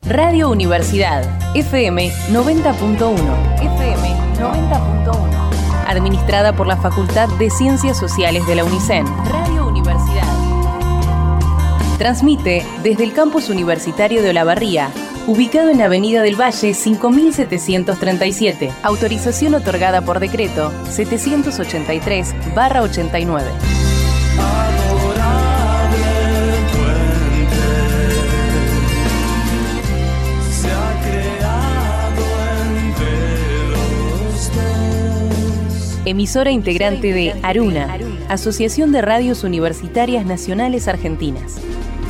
Radio Universidad, FM 90.1. FM 90.1. Administrada por la Facultad de Ciencias Sociales de la UNICEN. Radio Universidad. Transmite desde el campus universitario de Olavarría, ubicado en la Avenida del Valle 5737. Autorización otorgada por decreto 783/89. Emisora integrante de Aruna, Asociación de Radios Universitarias Nacionales Argentinas.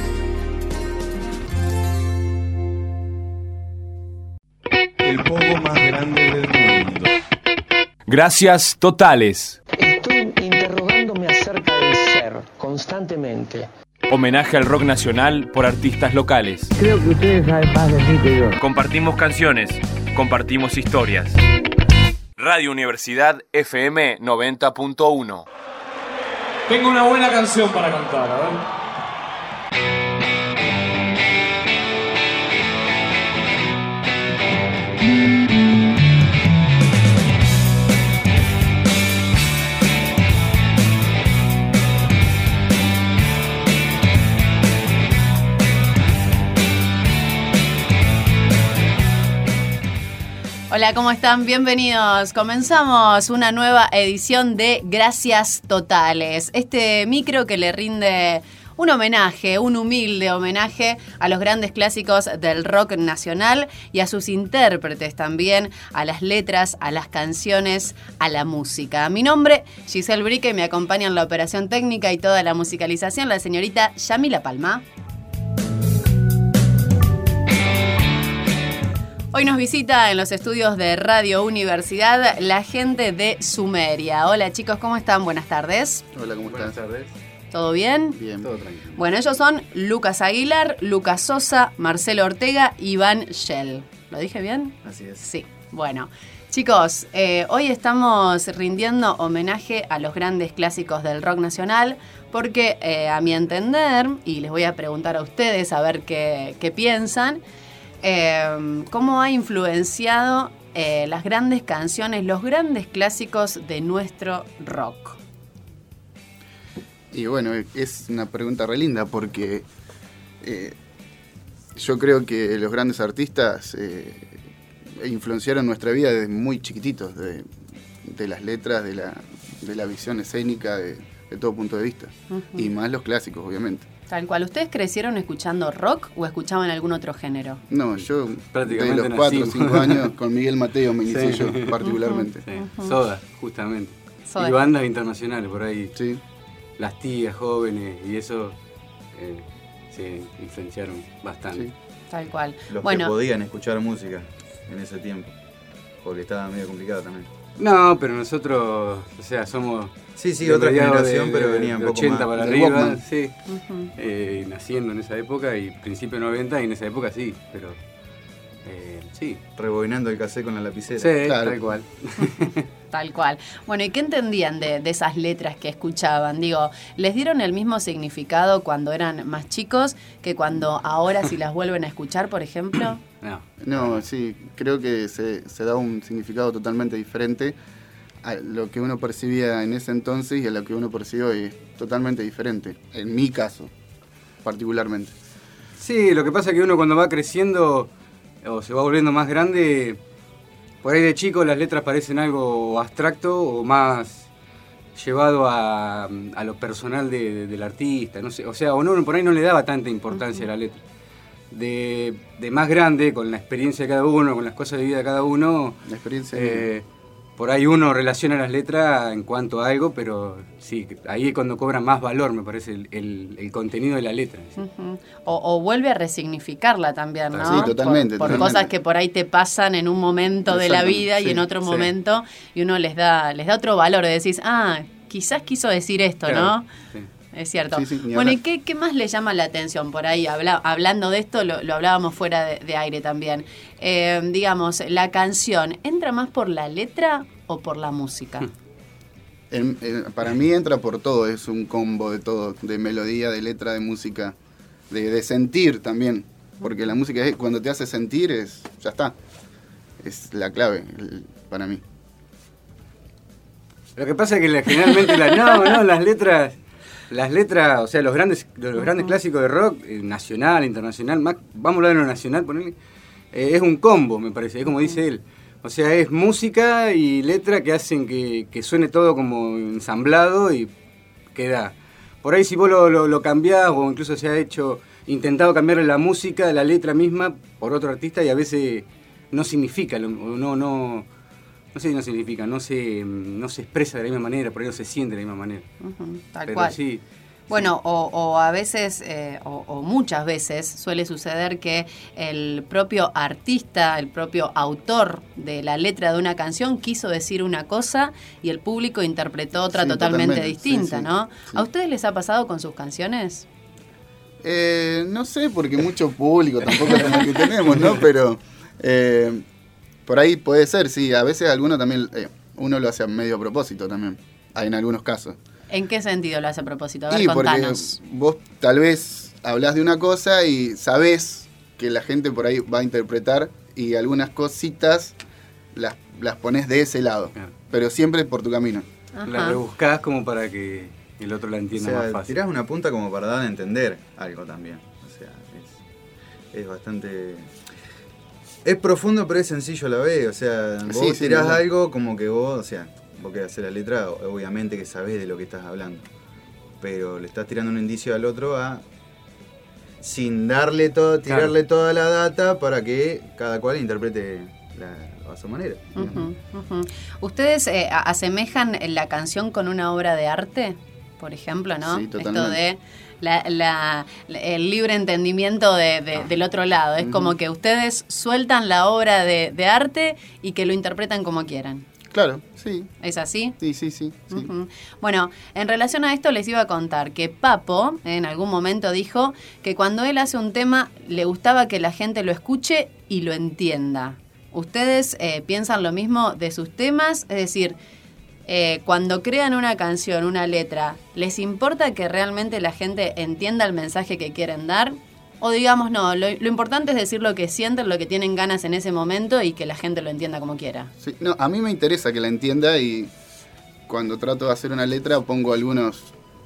El pogo más grande del mundo. Gracias totales. Estoy interrogándome acerca del ser constantemente. Homenaje al rock nacional por artistas locales. Creo que ustedes saben más de mí que yo. Compartimos canciones, compartimos historias. Radio Universidad FM 90.1. Tengo una buena canción para cantar, a ver. Hola, ¿cómo están? Bienvenidos. Comenzamos una nueva edición de Gracias Totales. Este micro que le rinde un homenaje, un humilde homenaje a los grandes clásicos del rock nacional y a sus intérpretes también, a las letras, a las canciones, a la música. Mi nombre, Giselle Brique, y me acompaña en la operación técnica y toda la musicalización la señorita Yamila Palma. Hoy nos visita en los estudios de Radio Universidad la gente de Sumeria. Hola chicos, ¿cómo están? Buenas tardes. Hola, ¿cómo están? Buenas tardes. ¿Todo bien? Bien. Todo tranquilo. Bueno, ellos son Lucas Aguilar, Lucas Sosa, Marcelo Ortega y Iván Shell. ¿Lo dije bien? Así es. Sí. Bueno, chicos, hoy estamos rindiendo homenaje a los grandes clásicos del rock nacional porque, a mi entender, y les voy a preguntar a ustedes a ver qué piensan, cómo ha influenciado las grandes canciones, los grandes clásicos de nuestro rock. Y bueno, es una pregunta re linda porque yo creo que los grandes artistas influenciaron nuestra vida desde muy chiquititos, de las letras, de la visión escénica, de todo punto de vista. Uh-huh. Y más los clásicos, obviamente. Tal cual. ¿Ustedes crecieron escuchando rock o escuchaban algún otro género? No, yo prácticamente de los 4 o 5 años con Miguel Mateo me inicié yo particularmente. Sí. Soda, justamente. Soda. Y bandas internacionales por ahí. Sí. Las tías, jóvenes, y eso se influenciaron bastante. Sí. Tal cual. Los bueno, que podían escuchar música en ese tiempo, porque estaba medio complicado también. No, pero nosotros, o sea, somos... Sí, otra generación, pero venían un poco 80 más. para Del arriba, Walkman. sí. uh-huh. Naciendo en esa época y principio 90, y en esa época sí, pero sí. Rebobinando el cassette con la lapicera. Sí, Claro. tal cual. Tal cual. Bueno, ¿y qué entendían de esas letras que escuchaban? Digo, ¿les dieron el mismo significado cuando eran más chicos que cuando ahora si las vuelven a escuchar, por ejemplo? No, sí, creo que se da un significado totalmente diferente a lo que uno percibía en ese entonces y a lo que uno percibe hoy. Es totalmente diferente, en mi caso, particularmente. Sí, lo que pasa es que uno cuando va creciendo o se va volviendo más grande, por ahí de chico las letras parecen algo abstracto o más llevado a lo personal del artista, no sé, o sea, uno por ahí no le daba tanta importancia a la letra. De más grande, con la experiencia de cada uno, con las cosas de vida de cada uno, La experiencia por ahí uno relaciona las letras en cuanto a algo, pero sí, ahí es cuando cobra más valor, me parece, el contenido de la letra. ¿Sí? Uh-huh. O vuelve a resignificarla también, ¿no? Sí, totalmente. Por cosas que por ahí te pasan en un momento de la vida y en otro sí. momento, y uno les da otro valor, de decís, quizás quiso decir esto, Claro, ¿no? sí. Es cierto. Sí, Bueno, ¿y qué más le llama la atención por ahí? Hablando de esto, lo hablábamos fuera de aire también. Digamos, la canción, ¿entra más por la letra o por la música? Para mí entra por todo, es un combo de todo, de melodía, de letra, de música, de sentir también. porque la música es, cuando te hace sentir, ya está. Es la clave para mí. Lo que pasa es que generalmente las letras, o sea, los grandes clásicos de rock, nacional, internacional, vamos a hablar de lo nacional, ponele, es un combo, me parece, es como dice él. O sea, es música y letra que hacen que suene todo como ensamblado y queda. Por ahí si vos lo cambiás, o incluso se ha intentado cambiarle la música, la letra misma, por otro artista, y a veces no significa, no se expresa de la misma manera, por ahí no se siente de la misma manera. Tal pero cual. Sí, bueno, o a veces, o muchas veces, suele suceder que el propio artista, el propio autor de la letra de una canción quiso decir una cosa y el público interpretó otra totalmente distinta, ¿no? Sí. ¿A ustedes les ha pasado con sus canciones? No sé, porque mucho público tampoco es lo que tenemos, ¿no? Pero por ahí puede ser, sí. A veces alguno también, uno lo hace a medio propósito también, en algunos casos. ¿En qué sentido lo hace a propósito? A ver, contanos. Porque vos tal vez hablás de una cosa y sabés que la gente por ahí va a interpretar y algunas cositas las ponés de ese lado, pero siempre por tu camino. La rebuscás como para que el otro la entienda más fácil. Tirás una punta como para dar a entender algo también. O sea, es bastante... Es profundo, pero es sencillo a la vez. O sea, vos tirás algo como que vos, o sea... Vos querés hacer la letra, obviamente que sabés de lo que estás hablando, pero le estás tirando un indicio al otro sin darle todo, tirarle toda la data para que cada cual interprete a su manera. ¿Ustedes asemejan la canción con una obra de arte, por ejemplo, no? Sí, totalmente. Esto de el libre entendimiento del otro lado. Es como que ustedes sueltan la obra de arte y que lo interpretan como quieran. Claro, sí. ¿Es así? Sí. Bueno, en relación a esto les iba a contar que Papo en algún momento dijo que cuando él hace un tema le gustaba que la gente lo escuche y lo entienda. ¿Ustedes piensan lo mismo de sus temas? Es decir, cuando crean una canción, una letra, ¿les importa que realmente la gente entienda el mensaje que quieren dar? O digamos, no, lo importante es decir lo que sienten, lo que tienen ganas en ese momento y que la gente lo entienda como quiera. Sí, no, a mí me interesa que la entienda y cuando trato de hacer una letra pongo algunas,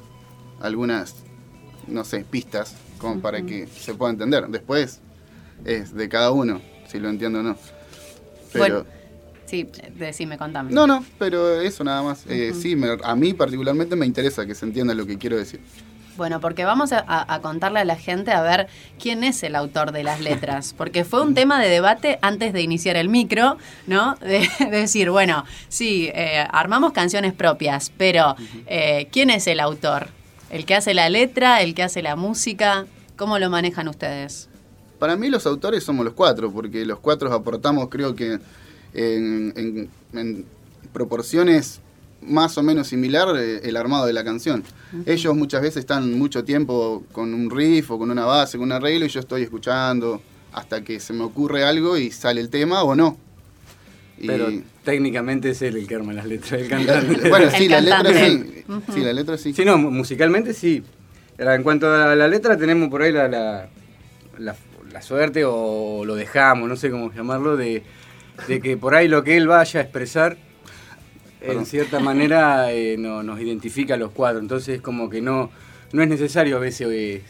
no sé, pistas como para que se pueda entender. Después es de cada uno, si lo entiendo o no. Pero, bueno, sí, decime, contame. No, pero eso nada más. Sí, a mí particularmente me interesa que se entienda lo que quiero decir. Bueno, porque vamos a contarle a la gente a ver quién es el autor de las letras, porque fue un tema de debate antes de iniciar el micro, ¿no? De decir, bueno, sí, armamos canciones propias, pero ¿quién es el autor? ¿El que hace la letra? ¿El que hace la música? ¿Cómo lo manejan ustedes? Para mí los autores somos los cuatro, porque los cuatro aportamos, creo que en proporciones más o menos similar el armado de la canción. Ellos muchas veces están mucho tiempo con un riff o con una base, con un arreglo, y yo estoy escuchando hasta que se me ocurre algo y sale el tema o no. Pero técnicamente es él el que arma las letras, el cantante. Bueno, sí, la letra sí. Sí, la letra sí. Sí, no, musicalmente sí. En cuanto a la letra tenemos por ahí la suerte, o lo dejamos, no sé cómo llamarlo, de que por ahí lo que él vaya a expresar en cierta manera nos identifica a los cuatro. Entonces como que no es necesario a veces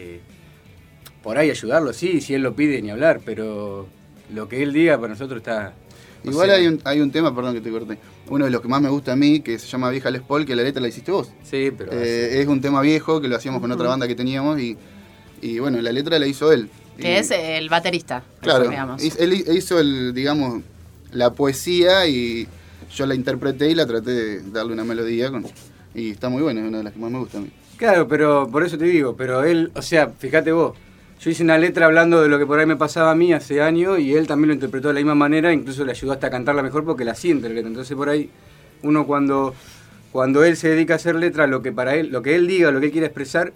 por ahí ayudarlo, sí, si él lo pide ni hablar, pero lo que él diga para nosotros está... Igual hay un tema, perdón que te corté, uno de los que más me gusta a mí, que se llama Vieja Les Paul, que la letra la hiciste vos. Sí, pero... es un tema viejo que lo hacíamos con otra banda que teníamos y bueno, la letra la hizo él. Que es el baterista. Claro, digamos. Él hizo digamos, la poesía y yo la interpreté y la traté de darle una melodía y está muy buena, es una de las que más me gusta a mí. Claro, pero por eso te digo, pero él, o sea, fíjate vos, yo hice una letra hablando de lo que por ahí me pasaba a mí hace años y él también lo interpretó de la misma manera, incluso le ayudó hasta a cantarla mejor porque la siente la letra. Entonces por ahí uno cuando él se dedica a hacer letra, lo que para él, lo que él diga, lo que él quiere expresar,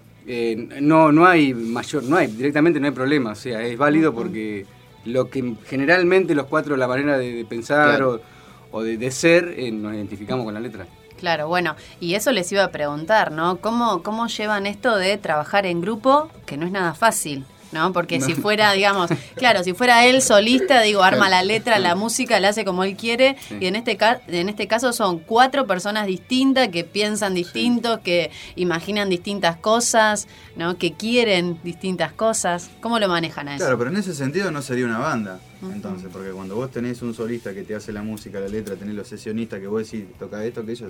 no hay directamente no hay problema, o sea, es válido porque lo que generalmente los cuatro, la manera de pensar, claro, o de ser, nos identificamos con la letra. Claro, bueno, y eso les iba a preguntar, ¿no? ¿Cómo llevan esto de trabajar en grupo, que no es nada fácil? ¿no? Porque si fuera, digamos, claro, si fuera él solista, digo, arma la letra, la música, la hace como él quiere, y en este caso son 4 personas distintas que piensan distintos, que imaginan distintas cosas, ¿no? Que quieren distintas cosas. ¿Cómo lo manejan a eso? Claro, pero en ese sentido no sería una banda, entonces, porque cuando vos tenés un solista que te hace la música, la letra, tenés los sesionistas que vos decís, toca esto, aquello,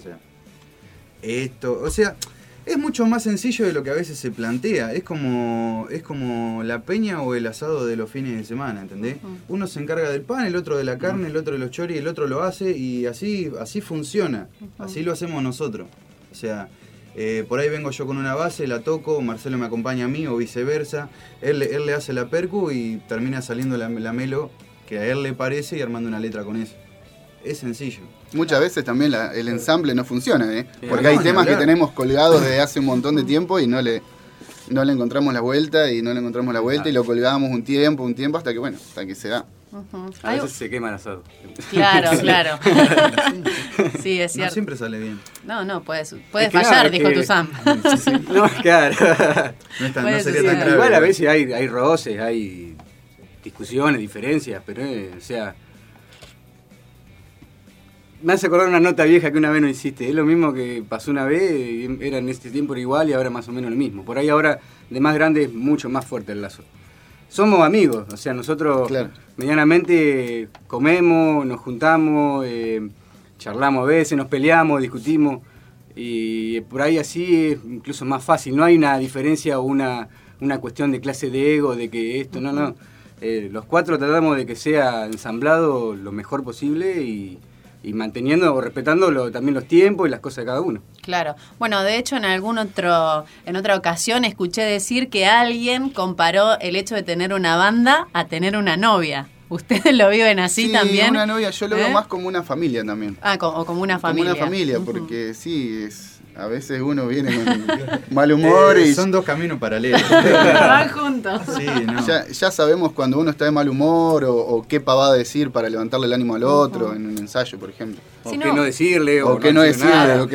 o sea, es mucho más sencillo de lo que a veces se plantea. Es como la peña o el asado de los fines de semana, ¿entendés? Uno se encarga del pan, el otro de la carne, el otro de los choris, el otro lo hace y así funciona. Así lo hacemos nosotros. O sea, por ahí vengo yo con una base, la toco, Marcelo me acompaña a mí o viceversa. Él le hace la percu y termina saliendo la melo que a él le parece y armando una letra con eso. Es sencillo. Muchas veces también el ensamble no funciona, porque hay temas que tenemos colgados desde hace un montón de tiempo y no le encontramos la vuelta y lo colgamos un tiempo hasta que se da. A veces se quema el asado. Claro. Sí, es cierto. No siempre sale bien. No, puede fallar, dijo Tuzán. No, claro. No sería tan grave. Igual a veces hay roces, hay discusiones, diferencias, pero o sea... Me hace acordar una nota vieja que una vez no hiciste. Es lo mismo que pasó una vez, era en este tiempo era igual y ahora más o menos lo mismo. Por ahí ahora, de más grande, es mucho más fuerte el lazo. Somos amigos, o sea, nosotros medianamente comemos, nos juntamos, charlamos a veces, nos peleamos, discutimos. Y por ahí así es incluso más fácil. No hay una diferencia o una cuestión de clase de ego, de que esto, no. Los 4 tratamos de que sea ensamblado lo mejor posible y manteniendo o respetando también los tiempos y las cosas de cada uno. Claro. Bueno, de hecho, en otra ocasión escuché decir que alguien comparó el hecho de tener una banda a tener una novia. ¿Ustedes lo viven así también? Sí, una novia, yo lo veo más como una familia también. O como una familia. Como una familia, porque a veces uno viene con mal humor y... Son 2 caminos paralelos. Van juntos. Sí, no. Ya sabemos cuando uno está de mal humor o qué pavada decir para levantarle el ánimo al otro en un ensayo, por ejemplo. O qué no decirle. O qué no decirle.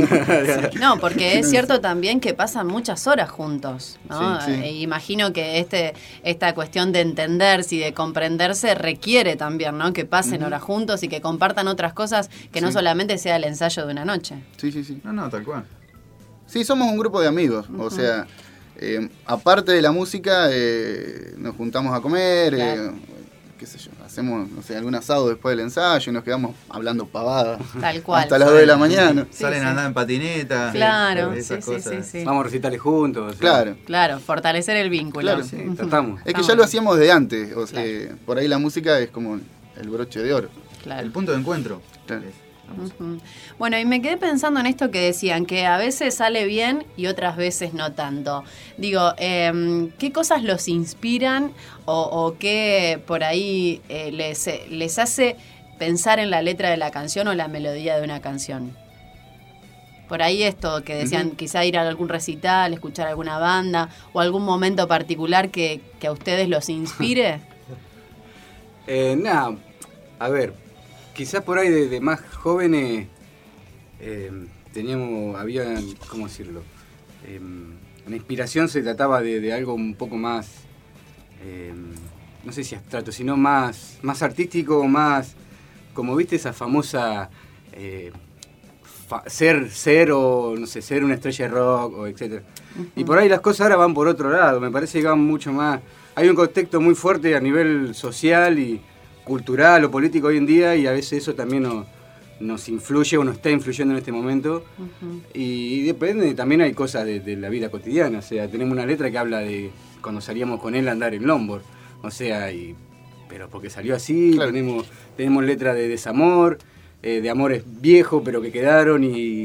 No, porque es cierto también que pasan muchas horas juntos, ¿no? Sí. Imagino que esta cuestión de entenderse y de comprenderse requiere también, ¿no? Que pasen horas juntos y que compartan otras cosas que no solamente sea el ensayo de una noche. Sí. No, tal cual. Sí, somos un grupo de amigos, o sea, aparte de la música, nos juntamos a comer, qué sé yo, hacemos, algún asado después del ensayo y nos quedamos hablando pavadas. Tal cual. Hasta las 2 de la mañana. Salen a andar en patineta. Claro, esas cosas. Sí. Vamos a recitales juntos. Claro, fortalecer el vínculo. Claro, sí, tratamos. Es que ya lo hacíamos de antes, por ahí la música es como el broche de oro. Claro. El punto de encuentro. Claro. Bueno, y me quedé pensando en esto que decían, que a veces sale bien y otras veces no tanto. Digo, ¿qué cosas los inspiran o qué por ahí les hace pensar en la letra de la canción o la melodía de una canción? Por ahí esto que decían, quizá ir a algún recital, escuchar alguna banda o algún momento particular que a ustedes los inspire. A ver. Quizás por ahí de más jóvenes había, ¿cómo decirlo? La inspiración se trataba de algo un poco más, no sé si abstracto, sino más artístico, más, como viste esa famosa ser o no sé, ser una estrella de rock o etcétera. Y por ahí las cosas ahora van por otro lado, me parece que van mucho más, hay un contexto muy fuerte a nivel social y cultural o político hoy en día y a veces eso también nos influye o nos está influyendo en este momento. Y depende, también hay cosas de la vida cotidiana, o sea, tenemos una letra que habla de cuando salíamos con él a andar en longboard, o sea, pero porque salió así, claro. tenemos letra de desamor, de amores viejos pero que quedaron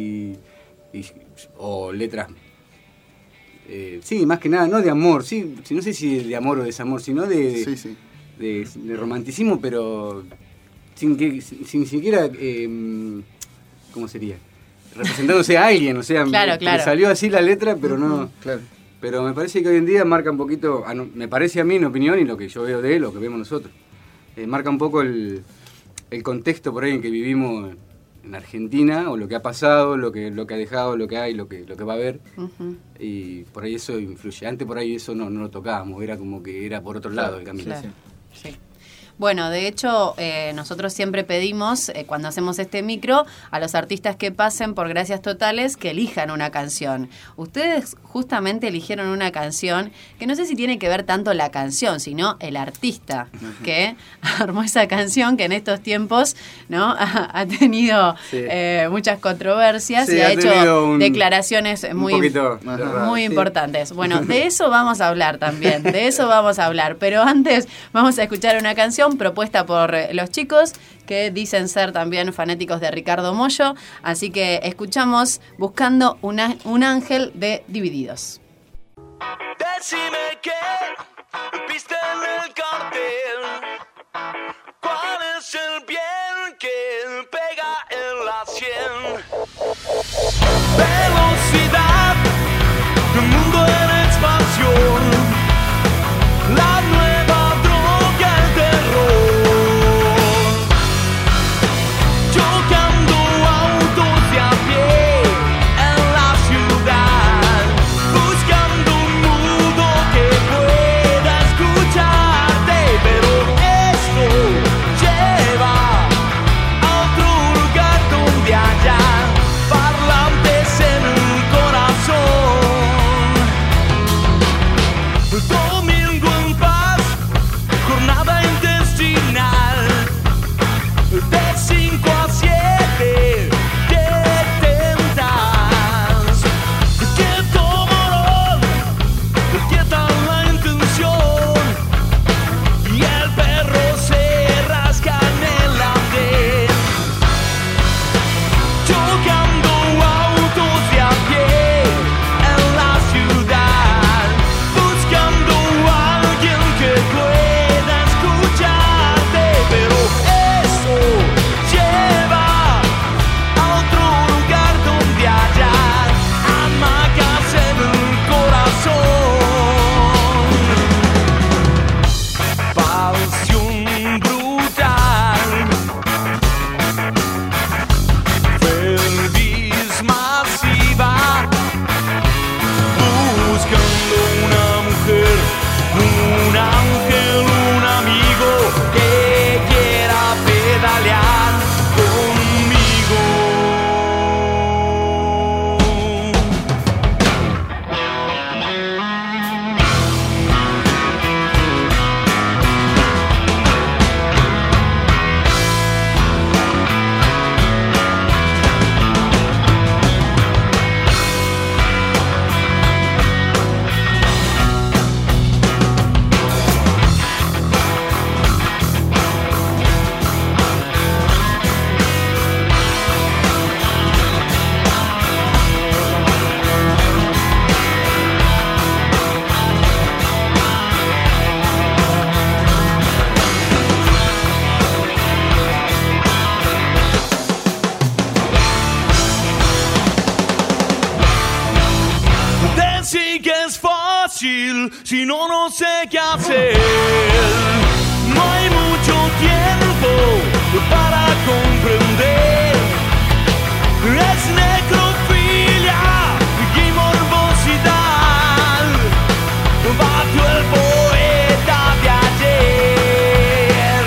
o letras, sí, más que nada, no de amor, sí, no sé si de amor o desamor, sino de romanticismo, pero sin siquiera, ¿cómo sería? Representándose a alguien, o sea, claro. Salió así la letra, pero no... Claro. Pero me parece que hoy en día marca un poquito, me parece a mí, en opinión, y lo que yo veo de él, lo que vemos nosotros, marca un poco el contexto por ahí en que vivimos en Argentina, o lo que ha pasado, lo que ha dejado, lo que hay, lo que va a haber. Y por ahí eso influye. Antes por ahí eso no lo tocábamos, era como que era por otro lado el camino. Claro. Sí. Bueno, de hecho, nosotros siempre pedimos, cuando hacemos este micro, a los artistas que pasen por Gracias Totales que elijan una canción. Ustedes justamente eligieron una canción que no sé si tiene que ver tanto la canción, sino el artista que armó esa canción, que en estos tiempos, ¿no? ha tenido muchas controversias y ha hecho declaraciones muy importantes. Bueno, de eso vamos a hablar también, pero antes vamos a escuchar una canción propuesta por los chicos que dicen ser también fanáticos de Ricardo Mollo, así que escuchamos Buscando un ángel de Divididos. Decime qué viste en el cartel, cuál es el bien que pega en la 100. Velocidad, un mundo en expansión, la nueva droga, el terror, chocando autos de a pie en la ciudad, buscando un mundo que pueda escucharte, pero esto lleva a otro lugar donde haya parlantes en el corazón. Domingo en paz, jornada intestinal, de 5 a 7, ¿qué tentas? ¿Qué tomarón? ¿Qué tal la intención? Y el perro se rasca en el andén, chocando autos de a pie en la ciudad, buscando a alguien que pueda escucharte, pero eso lleva a otro lugar donde haya hamacas en el corazón. Pasión brutal, feliz masiva, buscando una mujer, un ángel, un amigo que quiera pedalear conmigo. Decir que es fácil, si no, no sé qué hacer. No hay mucho tiempo para comprender. Es necrofilia y morbosidad. Batió el poeta de ayer,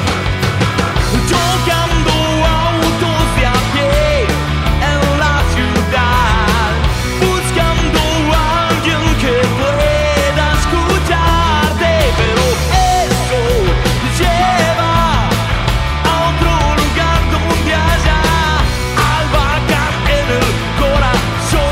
chocando autos de a pie en la ciudad, buscando a alguien que pueda escucharte, pero eso lleva a otro lugar donde haya albahacas en el corazón.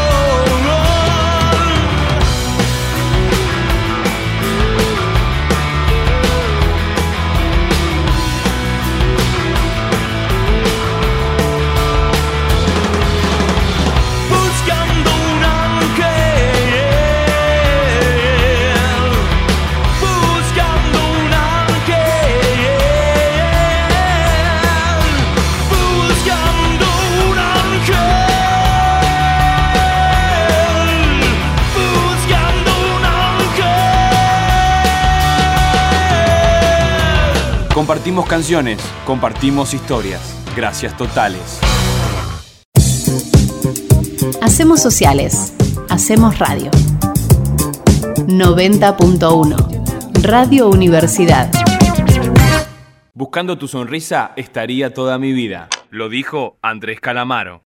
Buscando un ángel, buscando un ángel, buscando un ángel, buscando un ángel. Compartimos canciones, compartimos historias. Gracias totales. Hacemos sociales. Hacemos radio. 90.1 Radio Universidad. Buscando tu sonrisa estaría toda mi vida. Lo dijo Andrés Calamaro.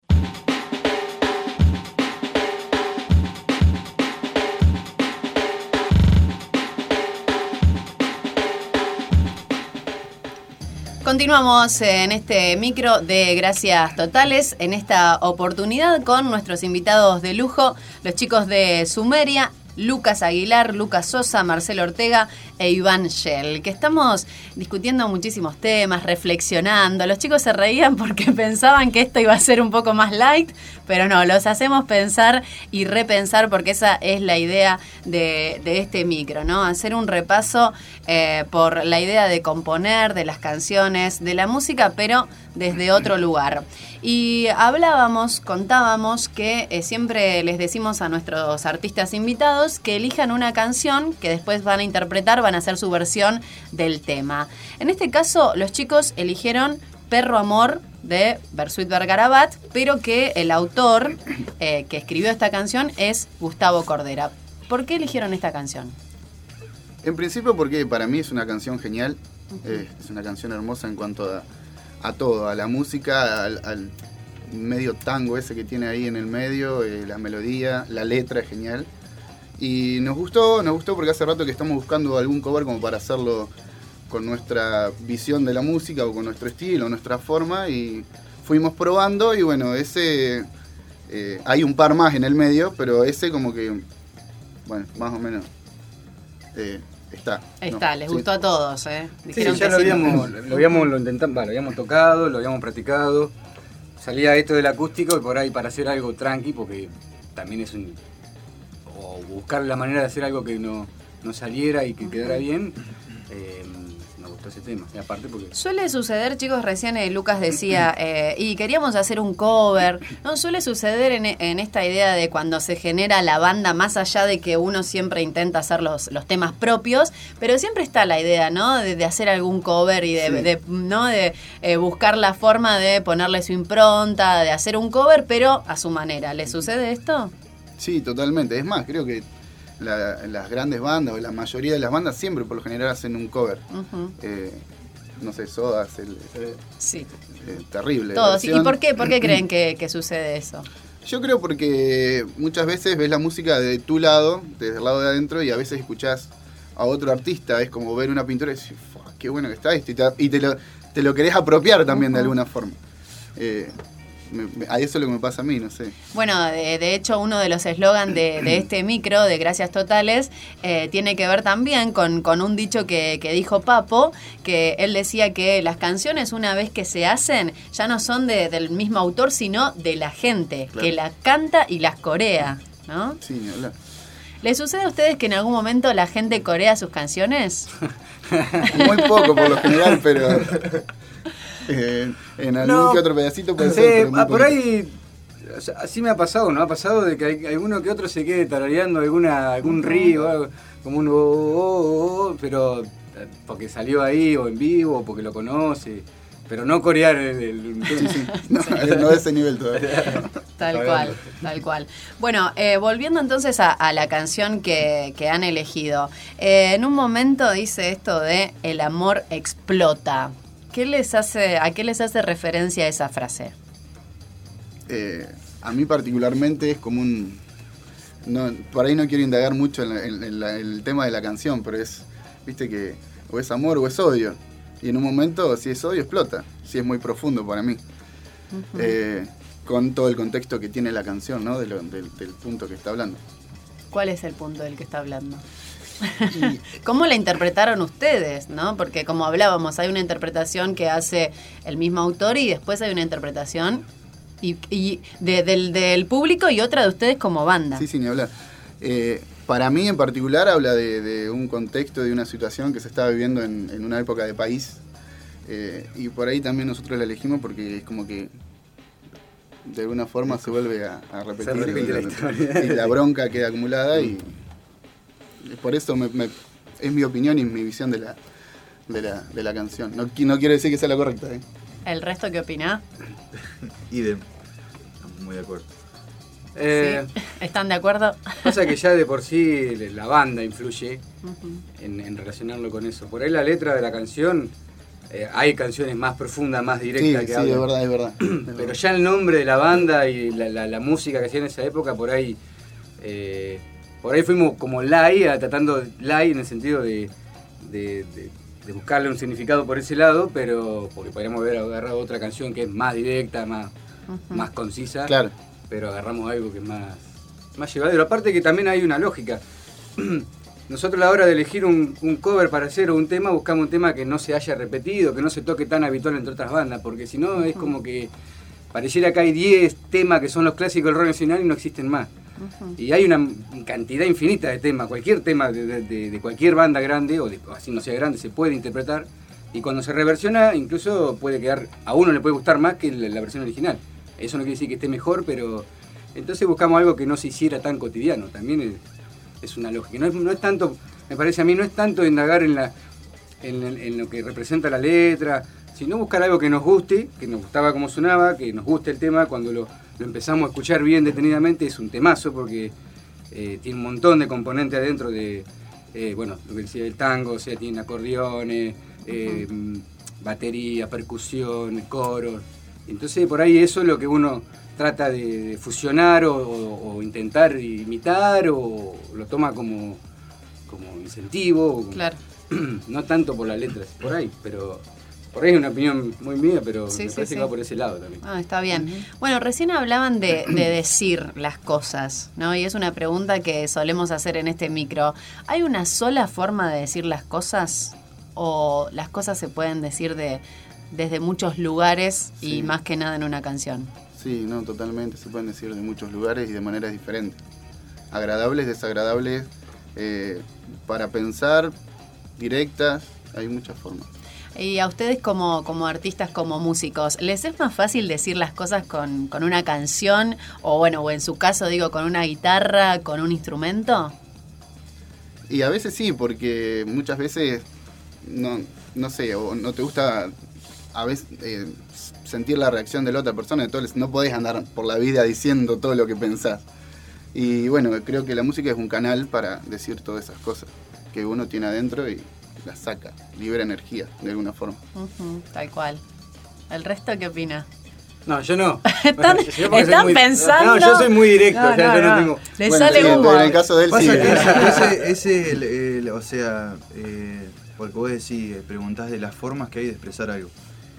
Continuamos en este micro de Gracias Totales, en esta oportunidad con nuestros invitados de lujo, los chicos de Sumeria, Lucas Aguilar, Lucas Sosa, Marcelo Ortega e Iván Shell, que estamos discutiendo muchísimos temas, reflexionando. Los chicos se reían porque pensaban que esto iba a ser un poco más light, pero no, los hacemos pensar y repensar porque esa es la idea de este micro, ¿no? Hacer un repaso por la idea de componer, de las canciones, de la música, pero desde otro lugar. Y contábamos que siempre les decimos a nuestros artistas invitados que elijan una canción que después van a interpretar, van a hacer su versión del tema. En este caso, los chicos eligieron Perro Amor de Bersuit Vergarabat, pero que el autor que escribió esta canción es Gustavo Cordera. ¿Por qué eligieron esta canción? En principio porque para mí es una canción genial, es una canción hermosa en cuanto a todo, a la música, al medio tango ese que tiene ahí en el medio, la melodía, la letra es genial. Y nos gustó porque hace rato que estamos buscando algún cover como para hacerlo con nuestra visión de la música o con nuestro estilo, nuestra forma, y fuimos probando y bueno, ese hay un par más en el medio, pero ese como que, bueno, más o menos está. Está, ¿no? les gustó a todos, ¿eh? Dijeron sí, ya lo habíamos tocado, lo habíamos practicado. Salía esto del acústico y por ahí para hacer algo tranqui, porque también es o buscar la manera de hacer algo que no saliera y que quedara bien. Me gustó ese tema, y aparte porque... Suele suceder, chicos, recién Lucas decía, y queríamos hacer un cover, ¿no? Suele suceder en esta idea de cuando se genera la banda, más allá de que uno siempre intenta hacer los temas propios, pero siempre está la idea, ¿no? De hacer algún cover y de buscar la forma de ponerle su impronta, de hacer un cover, pero a su manera. ¿Le sucede esto? Sí, totalmente. Es más, creo que las grandes bandas o la mayoría de las bandas siempre por lo general hacen un cover. Uh-huh. No sé, Soda hace sí. Terrible. Todos. ¿Y por qué creen que sucede eso? Yo creo porque muchas veces ves la música de tu lado, desde el lado de adentro, y a veces escuchás a otro artista. Es como ver una pintura y decís, qué bueno que está esto, y te lo querés apropiar también de alguna forma. A eso es lo que me pasa a mí, no sé. Bueno, de hecho, uno de los eslogans de este micro, de Gracias Totales, tiene que ver también con un dicho que dijo Papo, que él decía que las canciones, una vez que se hacen, ya no son del mismo autor, sino de la gente, claro, que las canta y las corea, ¿no? Sí, ni hablar. ¿Les sucede a ustedes que en algún momento la gente corea sus canciones? Muy poco, por lo general, pero... en algún que otro pedacito puede ser. Por ahí, o sea, así me ha pasado, ¿no? Ha pasado de que hay alguno que otro se quede tarareando algún río, algo, como un pero porque salió ahí o en vivo, o porque lo conoce, pero no corear sí. No de ese nivel todavía. Tal cual. Bueno, volviendo entonces a la canción que han elegido. En un momento dice esto de el amor explota. ¿A qué les hace referencia esa frase? A mí particularmente es como por ahí no quiero indagar mucho en el tema de la canción, pero viste que o es amor o es odio. Y en un momento, si es odio, explota. Si es muy profundo para mí. Uh-huh. Con todo el contexto que tiene la canción, ¿no? Del punto que está hablando. ¿Cuál es el punto del que está hablando? ¿Cómo la interpretaron ustedes? ¿No? Porque como hablábamos, hay una interpretación que hace el mismo autor y después hay una interpretación del público y otra de ustedes como banda. Sí, ni hablar. Para mí en particular habla de un contexto, de una situación que se estaba viviendo en una época de país, y por ahí también nosotros la elegimos porque es como que de alguna forma se vuelve a repetir y la bronca queda acumulada y por eso es mi opinión y mi visión de la canción. No quiero decir que sea la correcta, ¿El resto qué opina? Idem. Estamos muy de acuerdo. ¿Sí? ¿Están de acuerdo? Pasa que ya de por sí la banda influye en relacionarlo con eso. Por ahí la letra de la canción, hay canciones más profundas, más directas que hablan. Sí, es verdad. Pero ya el nombre de la banda y la música que hacía en esa época, por ahí fuimos como tratando light en el sentido de buscarle un significado por ese lado, pero porque podríamos haber agarrado otra canción que es más directa, más concisa. Claro. Pero agarramos algo que es más llevadero. Aparte que también hay una lógica. Nosotros a la hora de elegir un cover para hacer o un tema, buscamos un tema que no se haya repetido, que no se toque tan habitual entre otras bandas, porque si no es como que pareciera que hay 10 temas que son los clásicos del rock nacional y no existen más. Y hay una cantidad infinita de temas, cualquier tema de cualquier banda grande, o así no sea grande, se puede interpretar, y cuando se reversiona incluso puede quedar, a uno le puede gustar más que la versión original. Eso no quiere decir que esté mejor, pero entonces buscamos algo que no se hiciera tan cotidiano, también es una lógica. No es tanto, me parece a mí, no es tanto indagar en lo que representa la letra, sino buscar algo que nos guste, que nos gustaba cómo sonaba, que nos guste el tema. Cuando lo empezamos a escuchar bien detenidamente es un temazo porque tiene un montón de componentes adentro de, lo que decía el tango, o sea, tiene acordeones, batería, percusión, coros. Entonces por ahí eso es lo que uno trata de fusionar o intentar imitar o lo toma como incentivo. Claro. No tanto por las letras, por ahí, pero por ahí es una opinión muy mía, pero me parece que va por ese lado también. Está bien. Bueno, recién hablaban de decir las cosas, ¿no? Y es una pregunta que solemos hacer en este micro. ¿Hay una sola forma de decir las cosas o las cosas se pueden decir desde muchos lugares y más que nada en una canción? Sí, no, totalmente, se pueden decir de muchos lugares y de maneras diferentes. Agradables, desagradables, para pensar, directas, hay muchas formas. Y a ustedes como artistas, como músicos, ¿les es más fácil decir las cosas con una canción o en su caso digo con una guitarra, con un instrumento? Y a veces sí, porque muchas veces no sé, o no te gusta a veces sentir la reacción de la otra persona, entonces no podés andar por la vida diciendo todo lo que pensás. Y bueno, creo que la música es un canal para decir todas esas cosas que uno tiene adentro y las saca, libera energía de alguna forma. Tal cual. ¿El resto qué opina? No, yo no. ¿Están pensando? No, yo soy muy directo, yo no tengo... Le sale humo. En el caso de él sí. Ese es el o sea, porque vos decís, preguntás de las formas que hay de expresar algo.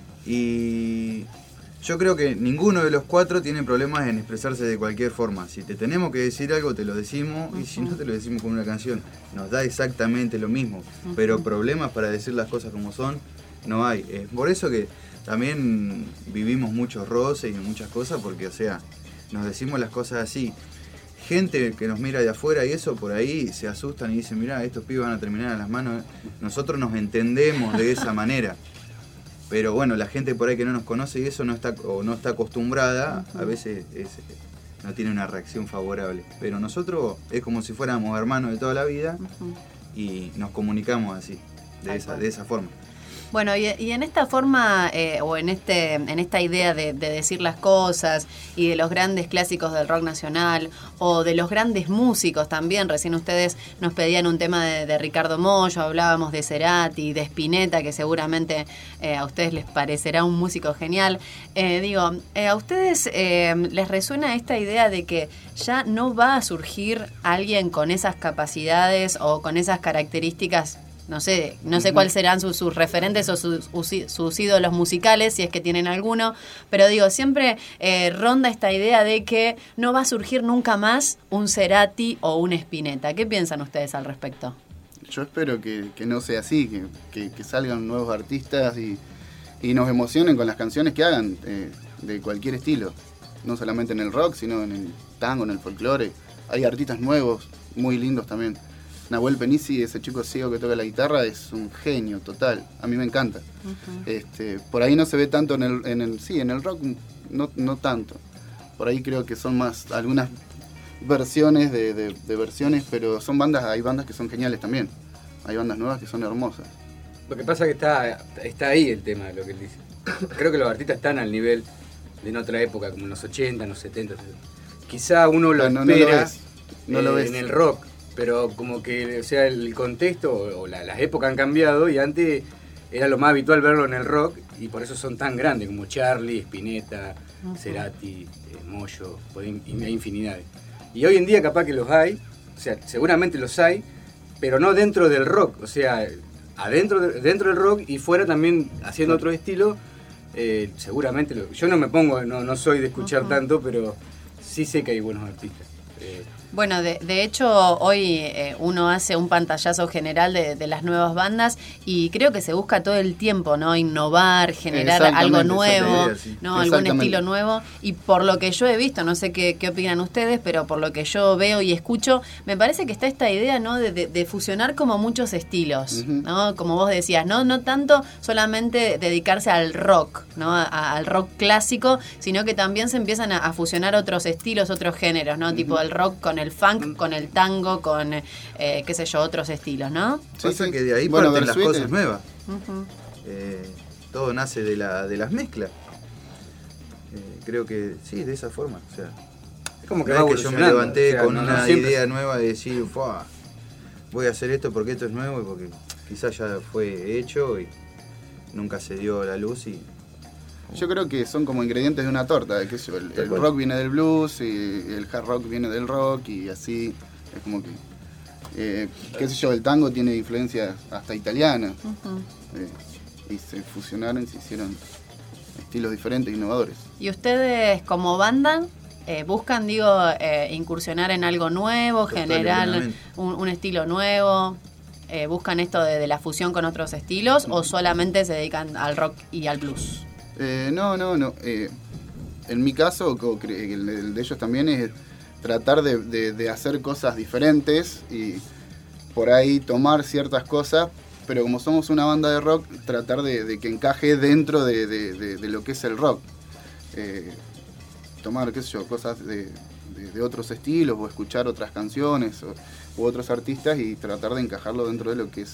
Y yo creo que ninguno de los cuatro tiene problemas en expresarse de cualquier forma. Si te tenemos que decir algo, te lo decimos, y si no, te lo decimos con una canción. Nos da exactamente lo mismo, pero problemas para decir las cosas como son, no hay. Por eso que también vivimos muchos roces y muchas cosas, porque, o sea, nos decimos las cosas así. Gente que nos mira de afuera y eso, por ahí se asustan y dicen, mirá, estos pibes van a terminar a las manos. Nosotros nos entendemos de esa manera. Pero bueno, la gente por ahí que no nos conoce y eso no está acostumbrada, a veces no tiene una reacción favorable. Pero nosotros es como si fuéramos hermanos de toda la vida y nos comunicamos así, de esa forma. Bueno, y en esta forma, o en esta idea de decir las cosas y de los grandes clásicos del rock nacional, o de los grandes músicos también, recién ustedes nos pedían un tema de Ricardo Mollo, hablábamos de Cerati, de Spinetta, que seguramente a ustedes les parecerá un músico genial. ¿A ustedes les resuena esta idea de que ya no va a surgir alguien con esas capacidades o con esas características? No sé cuáles serán sus referentes o sus ídolos musicales, si es que tienen alguno, pero digo, siempre ronda esta idea de que no va a surgir nunca más un Cerati o un Spinetta. ¿Qué piensan ustedes al respecto? Yo espero que no sea así, que salgan nuevos artistas y nos emocionen con las canciones que hagan, de cualquier estilo. No solamente en el rock, sino en el tango, en el folclore. Hay artistas nuevos, muy lindos también. Nahuel Penisi, ese chico ciego que toca la guitarra, es un genio total. A mí me encanta. Por ahí no se ve tanto en el rock, no tanto. Por ahí creo que son más algunas versiones de versiones, pero hay bandas que son geniales también. Hay bandas nuevas que son hermosas. Lo que pasa es que está ahí el tema de lo que él dice. Creo que los artistas están al nivel de en otra época, como en los 80, en los 70. Quizá uno lo espera no lo ves. En el rock, pero como que, o sea, el contexto o las épocas han cambiado y antes era lo más habitual verlo en el rock y por eso son tan grandes como Charlie, Spinetta, Cerati, Moyo, hay infinidades. Y hoy en día capaz que los hay, o sea, seguramente los hay, pero no dentro del rock, o sea, dentro del rock y fuera también haciendo otro estilo, seguramente. Yo no me pongo, no soy de escuchar tanto, pero sí sé que hay buenos artistas. Bueno, de hecho, hoy uno hace un pantallazo general de las nuevas bandas y creo que se busca todo el tiempo, ¿no? Innovar, generar algo nuevo, ¿no? Algún estilo nuevo. Y por lo que yo he visto, no sé qué opinan ustedes, pero por lo que yo veo y escucho, me parece que está esta idea, ¿no? De fusionar como muchos estilos, ¿no? Como vos decías, no tanto solamente dedicarse al rock, ¿no? Al rock clásico, sino que también se empiezan a fusionar otros estilos, otros géneros, ¿no? Tipo el rock con el funk, con el tango, con, qué sé yo, otros estilos, ¿no? Pasa que de ahí parten las cosas nuevas. Todo nace de las mezclas. Creo que sí, de esa forma. O sea, es como que yo me levanté con una idea nueva de decir, voy a hacer esto porque esto es nuevo y porque quizás ya fue hecho y nunca se dio a la luz y... Yo creo que son como ingredientes de una torta, qué sé yo, el rock viene del blues y el hard rock viene del rock y así, es como que, qué sé yo, el tango tiene influencia hasta italiana, y se fusionaron y se hicieron estilos diferentes, innovadores. ¿Y ustedes como banda buscan, incursionar en algo nuevo, generar un estilo nuevo? ¿Buscan esto de la fusión con otros estilos o solamente se dedican al rock y al blues? No. En mi caso, el de ellos también es tratar de hacer cosas diferentes y por ahí tomar ciertas cosas, pero como somos una banda de rock, tratar de que encaje dentro de lo que es el rock. Tomar, qué sé yo, cosas de otros estilos o escuchar otras canciones u otros artistas y tratar de encajarlo dentro de lo que es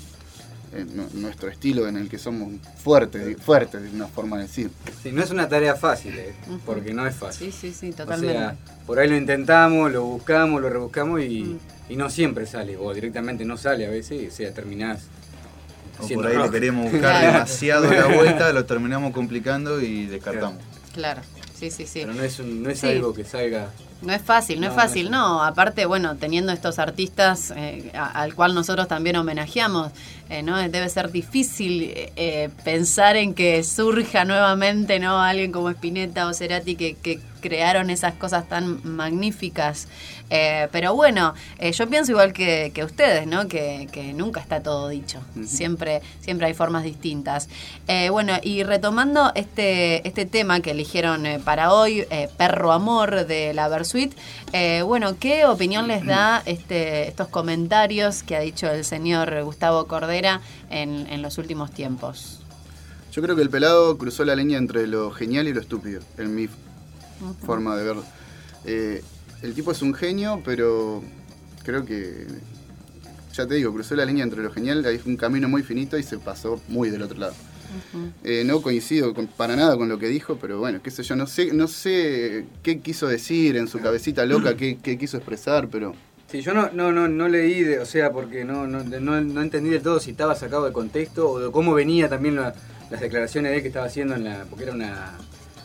nuestro estilo en el que somos fuertes, de una forma de decir. Sí, no es una tarea fácil, porque no es fácil. Sí, totalmente. O sea, por ahí lo intentamos, lo buscamos, lo rebuscamos y no siempre sale, o directamente no sale a veces, o sea, terminás. O por ahí le queremos buscar demasiado la vuelta, lo terminamos complicando y descartamos. Claro, sí. Pero no es algo que salga... No es fácil, no. Aparte, bueno, teniendo estos artistas al cual nosotros también homenajeamos, ¿no? Debe ser difícil pensar en que surja nuevamente, ¿no? Alguien como Spinetta o Cerati que crearon esas cosas tan magníficas. Pero bueno, yo pienso igual que ustedes, ¿no? Que nunca está todo dicho. Siempre hay formas distintas. Bueno, y retomando este tema que eligieron para hoy, Perro Amor de la Versuit, bueno, ¿qué opinión les da estos comentarios que ha dicho el señor Gustavo Cordera en los últimos tiempos? Yo creo que el pelado cruzó la línea entre lo genial y lo estúpido, en mi forma de verlo. El tipo es un genio, pero creo que, ya te digo, cruzó la línea entre lo genial, hay un camino muy finito y se pasó muy del otro lado. No coincido para nada con lo que dijo, pero bueno, qué sé yo, no sé qué quiso decir en su cabecita loca, qué quiso expresar, pero... Sí, yo no leí, o sea, porque no entendí del todo si estaba sacado de contexto o de cómo venía también las declaraciones de él que estaba haciendo porque era una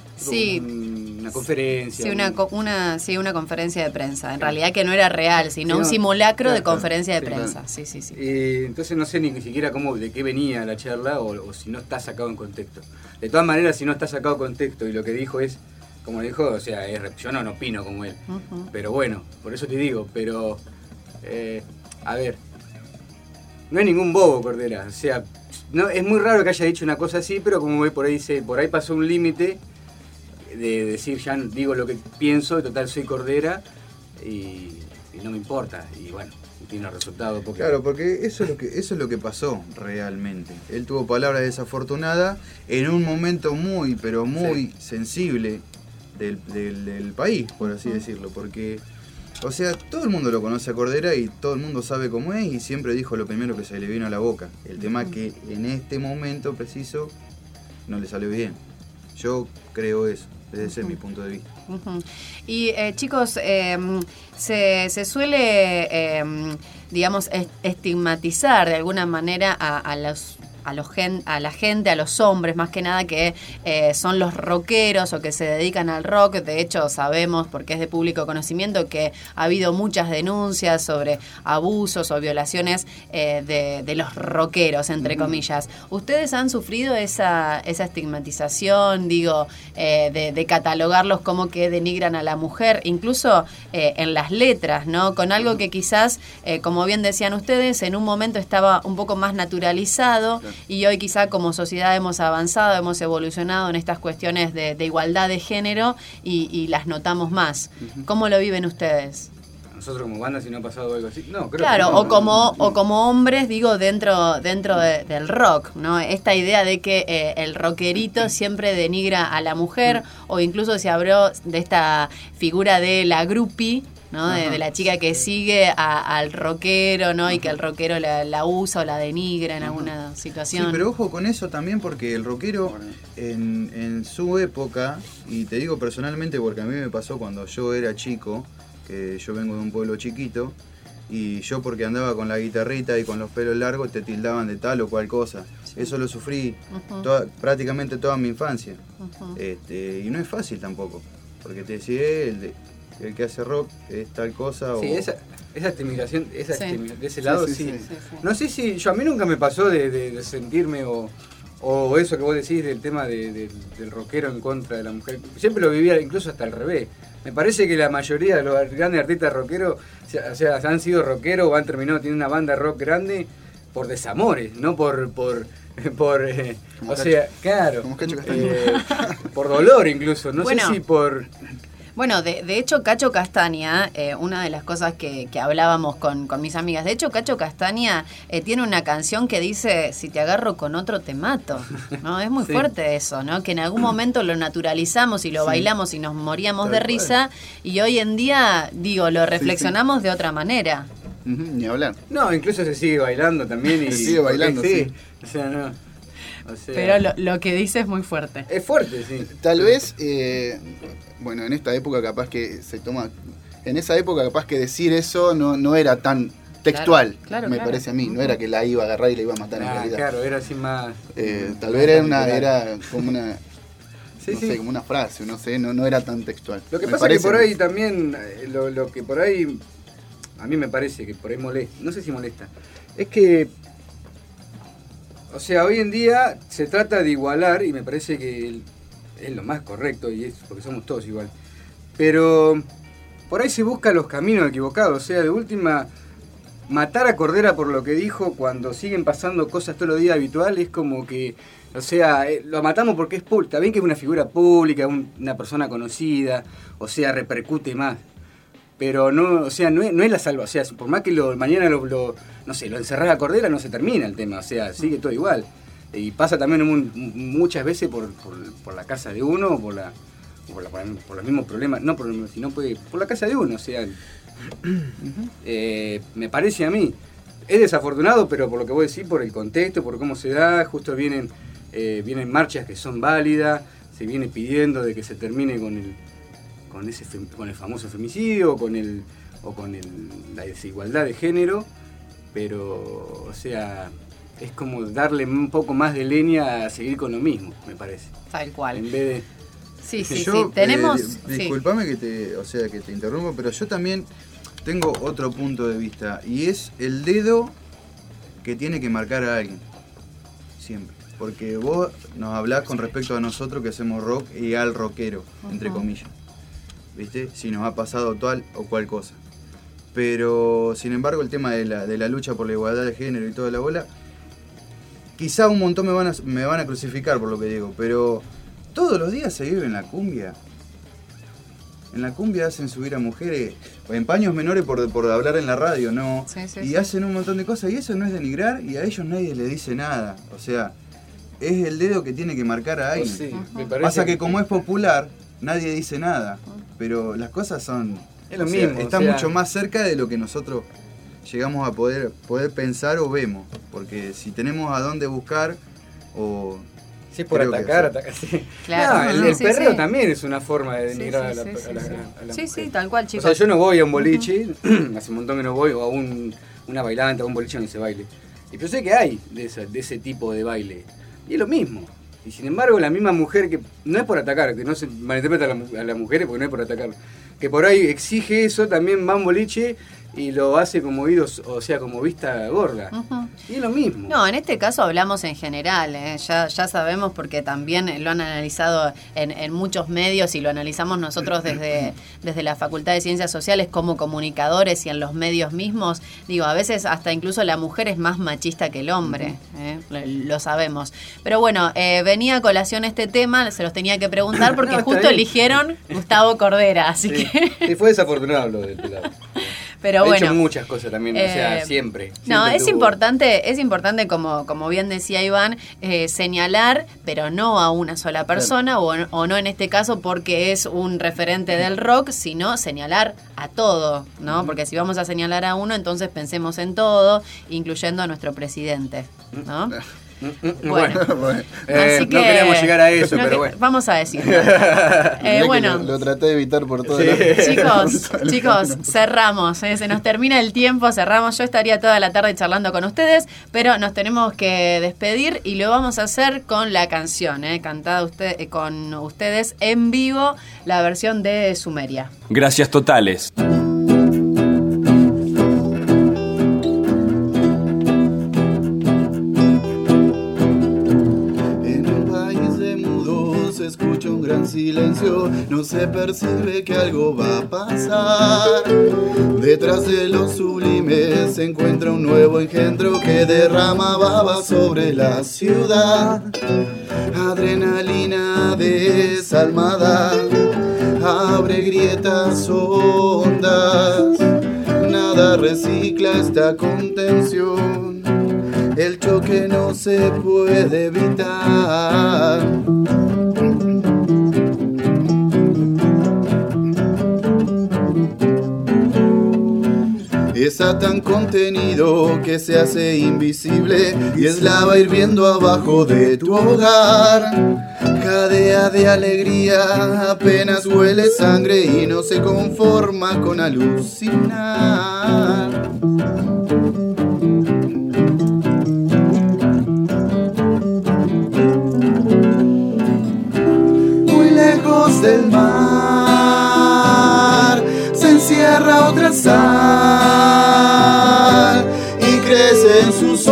conferencia. Sí, una conferencia de prensa. En realidad que no era real, sino un simulacro de conferencia de prensa. Claro. Sí. Entonces no sé ni siquiera de qué venía la charla o si no está sacado en contexto. De todas maneras, si no está sacado en contexto y lo que dijo es, como dijo, o sea, yo no opino como él. Pero bueno, por eso te digo, pero... a ver, no hay ningún bobo, Cordera. O sea, no, es muy raro que haya dicho una cosa así, pero como por ahí pasó un límite de decir, ya digo lo que pienso, total soy Cordera y no me importa. Y bueno, tiene el resultado. Claro, porque eso es lo que pasó realmente. Él tuvo palabras desafortunadas en un momento muy, pero muy sensible del país, por así decirlo, porque O sea, todo el mundo lo conoce a Cordera y todo el mundo sabe cómo es y siempre dijo lo primero que se le vino a la boca. El tema que en este momento preciso no le salió bien. Yo creo eso, desde ese es mi punto de vista. Y chicos, se suele, digamos, estigmatizar de alguna manera a la gente, a los hombres más que nada, que son los rockeros o que se dedican al rock. De hecho, sabemos, porque es de público conocimiento, que ha habido muchas denuncias sobre abusos o violaciones de los rockeros, entre comillas. ¿Ustedes han sufrido esa estigmatización, digo, de catalogarlos como que denigran a la mujer, incluso en las letras, ¿no? Con algo que quizás, como bien decían ustedes, en un momento estaba un poco más naturalizado, y hoy quizá como sociedad hemos avanzado, hemos evolucionado en estas cuestiones de igualdad de género y las notamos más. ¿Cómo lo viven ustedes? Nosotros como banda, si no ha pasado algo así, no, creo claro, que no, o como hombres, digo, dentro del rock, ¿no? Esta idea de que el rockerito siempre denigra a la mujer, o incluso se habló de esta figura de la groupie, ¿no? De la chica que sigue al rockero, ¿no? Y que el rockero la usa o la denigra en alguna situación. Sí, pero ojo con eso también, porque el rockero en su época, y te digo personalmente porque a mí me pasó cuando yo era chico, que yo vengo de un pueblo chiquito, y yo porque andaba con la guitarrita y con los pelos largos te tildaban de tal o cual cosa. Eso lo sufrí prácticamente toda mi infancia. Y no es fácil tampoco, porque te decía, el que hace rock es tal cosa. Sí, esa estimulación, de ese lado, sí. No sé si, a mí nunca me pasó de sentirme o eso que vos decís del tema del rockero en contra de la mujer. Siempre lo vivía incluso hasta al revés. Me parece que la mayoría de los grandes artistas rockeros, o sea, han sido rockeros o han terminado teniendo una banda rock grande por desamores, no por o sea, claro, por dolor incluso, no sé si por... Bueno, de hecho, Cacho Castaña, una de las cosas que hablábamos con mis amigas, de hecho, Cacho Castaña tiene una canción que dice, si te agarro con otro te mato, ¿no? Es muy fuerte eso, ¿no? Que en algún momento lo naturalizamos y lo bailamos y nos moríamos de risa, y hoy en día, digo, lo reflexionamos de otra manera. Ni hablar. No, incluso se sigue bailando también. Y se sigue bailando, sí. O sea, no... O sea, pero lo que dice es muy fuerte. Es fuerte, sí. Tal vez, bueno, en esta época capaz que se toma... En esa época capaz que decir eso no era tan textual, me parece a mí. No era que la iba a agarrar y la iba a matar en realidad. Claro, era así más... tal vez era como una... sé, como una frase, no sé, no era tan textual. Lo que pasa es que por ahí también, lo que por ahí... A mí me parece que por ahí molesta, no sé si molesta, es que... O sea, hoy en día se trata de igualar y me parece que es lo más correcto y es porque somos todos igual. Pero por ahí se buscan los caminos equivocados. O sea, de última, matar a Cordera por lo que dijo cuando siguen pasando cosas todos los días habituales es como que, o sea, lo matamos porque es público. Está bien que es una figura pública, una persona conocida, o sea, repercute más. Pero no, o sea, no es la salva. O sea, por más que mañana lo encerrara a Cordera, no se termina el tema. O sea, sigue todo igual. Y pasa también muchas veces por la casa de uno o por los mismos problemas. No problemas, sino por la casa de uno. O sea, me parece a mí. Es desafortunado, pero por lo que voy a decir, por el contexto, por cómo se da. Justo vienen marchas que son válidas. Se viene pidiendo de que se termine con el famoso femicidio o con la desigualdad de género, pero, o sea, es como darle un poco más de leña a seguir con lo mismo, me parece. Tal cual. En vez de... Sí, tenemos... Disculpame que te interrumpo, pero yo también tengo otro punto de vista, y es el dedo que tiene que marcar a alguien, siempre. Porque vos nos hablás con respecto a nosotros que hacemos rock y al rockero, entre comillas. ¿Viste? Si nos ha pasado tal o cual cosa. Pero, sin embargo, el tema de la lucha por la igualdad de género y toda la bola, quizá un montón me van a crucificar por lo que digo, pero todos los días se vive en la cumbia. En la cumbia hacen subir a mujeres en paños menores por hablar en la radio, ¿no? Y hacen un montón de cosas, y eso no es denigrar, y a ellos nadie les dice nada. O sea, es el dedo que tiene que marcar a alguien. Me parece Pasa que como es popular, nadie dice nada. Pero las cosas son Es lo O sea, mismo. está o sea, mucho más cerca de lo que nosotros llegamos a poder pensar o vemos. Porque si tenemos a dónde buscar o... Si es por creo que atacar, sí. atacar. Sí. Claro, el sí, perreo sí. también es una forma de Sí, denigrar sí, a la sí, mujer. sí, sí, tal cual, O chicos. sea, yo no voy a un boliche, hace un montón que no voy, o a una bailante, a un boliche donde se baile. Y yo sé que hay de ese tipo de baile. Y es lo mismo. Y sin embargo, la misma mujer que no es por atacar, que no se malinterpreta a las mujeres porque no es por atacar, que por ahí exige eso, también va a un boliche y lo hace como oídos, o sea, como vista gorda. Ujú. Y es lo mismo. No, en este caso hablamos en general, ya sabemos porque también lo han analizado en muchos medios y lo analizamos nosotros desde la Facultad de Ciencias Sociales como comunicadores y en los medios mismos. Digo, a veces hasta incluso la mujer es más machista que el hombre, lo sabemos. Pero bueno, venía a colación este tema, se los tenía que preguntar porque No, está justo bien. eligieron Gustavo Cordera, así Sí. que... Sí, fue desafortunado lo del pelado. Pero Ha bueno. hecho muchas cosas también, o sea, siempre. No, siempre es tuvo- importante como bien decía Iván, señalar, pero no a una sola persona, o no en este caso porque es un referente del rock, sino señalar a todo, ¿no? Porque si vamos a señalar a uno, entonces pensemos en todo, incluyendo a nuestro presidente, ¿no? Bueno, Bueno, así que no queríamos llegar a eso, no pero que- bueno. Vamos a decirlo. mirá que Bueno. lo traté de evitar por todo. Chicos, cerramos. Se nos termina el tiempo, cerramos. Yo estaría toda la tarde charlando con ustedes, pero nos tenemos que despedir y lo vamos a hacer con la canción, cantada con ustedes en vivo, la versión de Sumeria. Gracias totales. En un país de mudos se escucha un gran silencio, no se percibe que algo va a pasar. Detrás de los sublimes se encuentra un nuevo engendro que derrama baba sobre la ciudad. Adrenalina desalmada abre grietas hondas, nada recicla esta contención. El choque no se puede evitar. Está tan contenido que se hace invisible y es lava hirviendo abajo de tu hogar. Cadea de alegría, apenas huele sangre y no se conforma con alucinar. Muy lejos del mar se encierra otra sal y crece en sus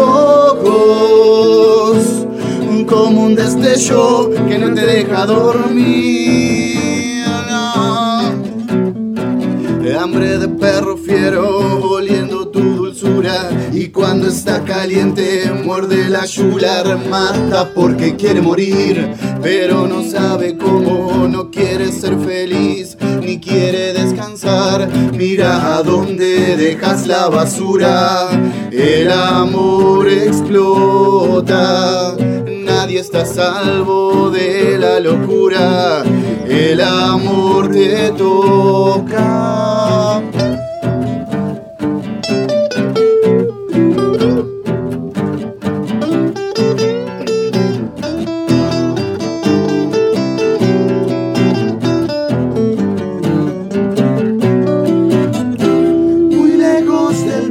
ojos como un destello que no te deja dormir. No. Hambre de perro fiero oliendo tu dulzura, y cuando está caliente muerde la yugular. Mata porque quiere morir, pero no sabe cómo. No quiere ser feliz ni quiere descansar. Mira a dónde dejas la basura. El amor explota, nadie está a salvo de la locura. El amor te toca. Muy lejos del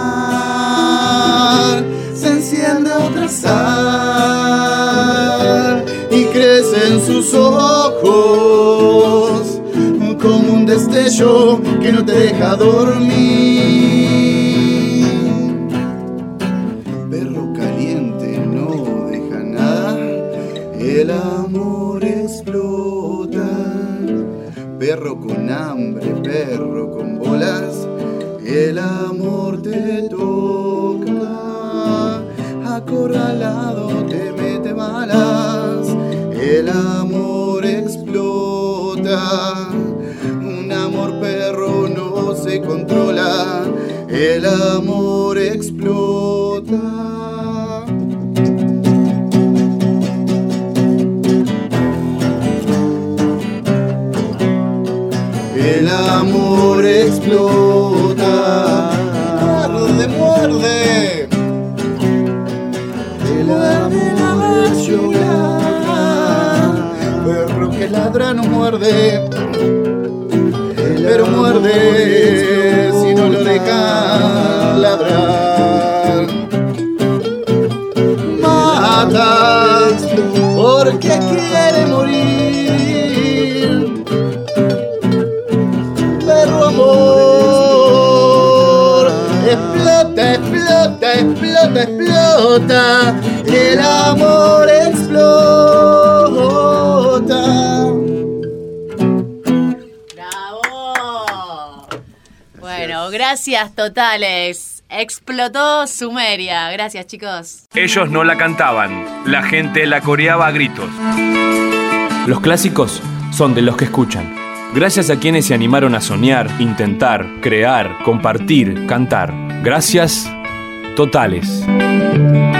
mar se enciende otra sal y crece en sus ojos como un destello que no te deja dormir. Perro caliente no deja nada, el amor explota. Perro con hambre, perro con bolas, el amor te toca. Acorralado te mete balas, el amor explota. Un amor perro no se controla, el amor explota. El amor explota. Muerde, muerde. El amor llora. Perro que ladra no muerde, pero muerde si no lo dejan ladrar. Mata porque quiere morir. Perro amor, explota, explota, explota, explota. El amor explota. Bueno, gracias totales. Explotó Sumeria. Gracias, chicos. Ellos no la cantaban, la gente la coreaba a gritos. Los clásicos son de los que escuchan. Gracias a quienes se animaron a soñar, intentar, crear, compartir, cantar. Gracias totales.